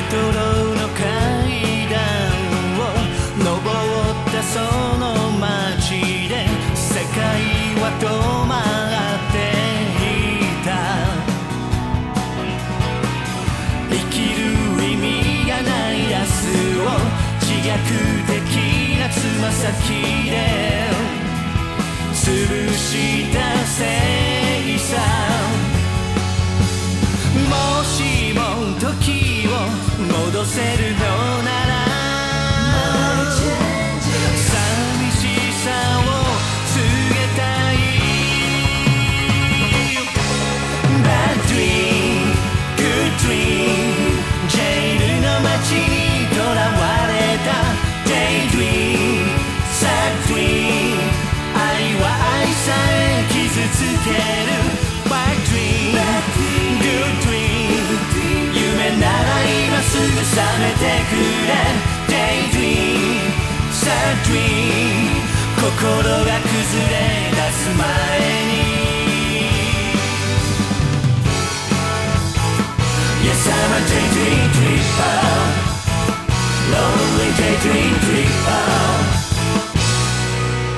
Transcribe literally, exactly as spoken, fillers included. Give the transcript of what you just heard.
トロの階段を登ったその街で世界は止まっていた。生きる意味がない明日を自虐的なつま先で潰したせいさ。もしも時を戻せるのなら寂しさを告げたい。 Bad dream, good dream ジェイルの街に囚われた Daydream, sad dream 愛は愛さえ傷つける Bad dream, good dream 夢なら今すぐ覚めてくれ Daydream, sad dream 心が崩れ出す前